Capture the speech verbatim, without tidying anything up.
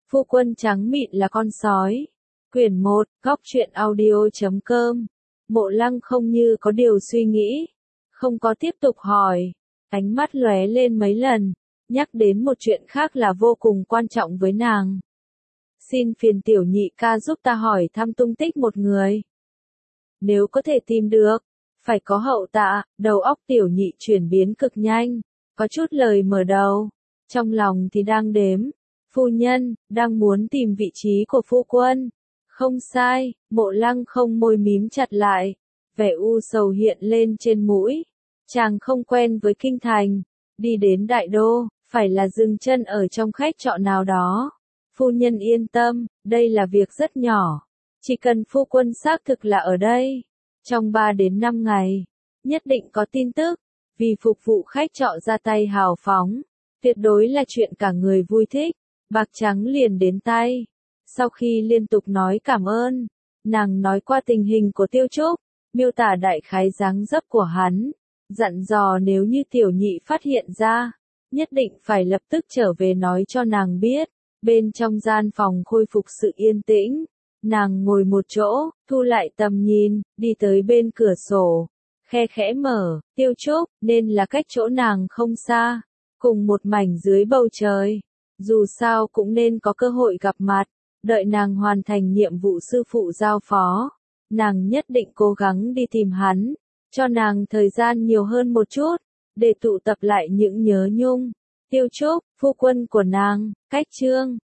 Phu quân trắng mịn là con sói. Quyển một, góc truyện audio chấm com. Mộ Lăng không như có điều suy nghĩ, không có tiếp tục hỏi, ánh mắt lóe lên mấy lần, nhắc đến một chuyện khác là vô cùng quan trọng với nàng. Xin phiền tiểu nhị ca giúp ta hỏi thăm tung tích một người. Nếu có thể tìm được, phải có hậu tạ. Đầu óc tiểu nhị chuyển biến cực nhanh, có chút lời mở đầu, trong lòng thì đang đếm. Phu nhân, đang muốn tìm vị trí của phu quân. Không sai, Mộ Lăng không môi mím chặt lại, vẻ u sầu hiện lên trên mũi. Chàng không quen với kinh thành, đi đến đại đô, phải là dừng chân ở trong khách trọ nào đó. Phu nhân yên tâm, đây là việc rất nhỏ, chỉ cần phu quân xác thực là ở đây, trong ba đến năm ngày, nhất định có tin tức. Vì phục vụ khách trọ ra tay hào phóng, tuyệt đối là chuyện cả người vui thích. Bạc trắng liền đến tay. Sau khi liên tục nói cảm ơn, nàng nói qua tình hình của Tiêu Trúc, miêu tả đại khái dáng dấp của hắn, dặn dò nếu như tiểu nhị phát hiện ra, nhất định phải lập tức trở về nói cho nàng biết. Bên trong gian phòng khôi phục sự yên tĩnh, nàng ngồi một chỗ, thu lại tầm nhìn, đi tới bên cửa sổ, khe khẽ mở. Tiêu Trúc, nên là cách chỗ nàng không xa, cùng một mảnh dưới bầu trời. Dù sao cũng nên có cơ hội gặp mặt, đợi nàng hoàn thành nhiệm vụ sư phụ giao phó, nàng nhất định cố gắng đi tìm hắn, cho nàng thời gian nhiều hơn một chút, để tụ tập lại những nhớ nhung. Tiêu Trúc, phu quân của nàng, cách chương.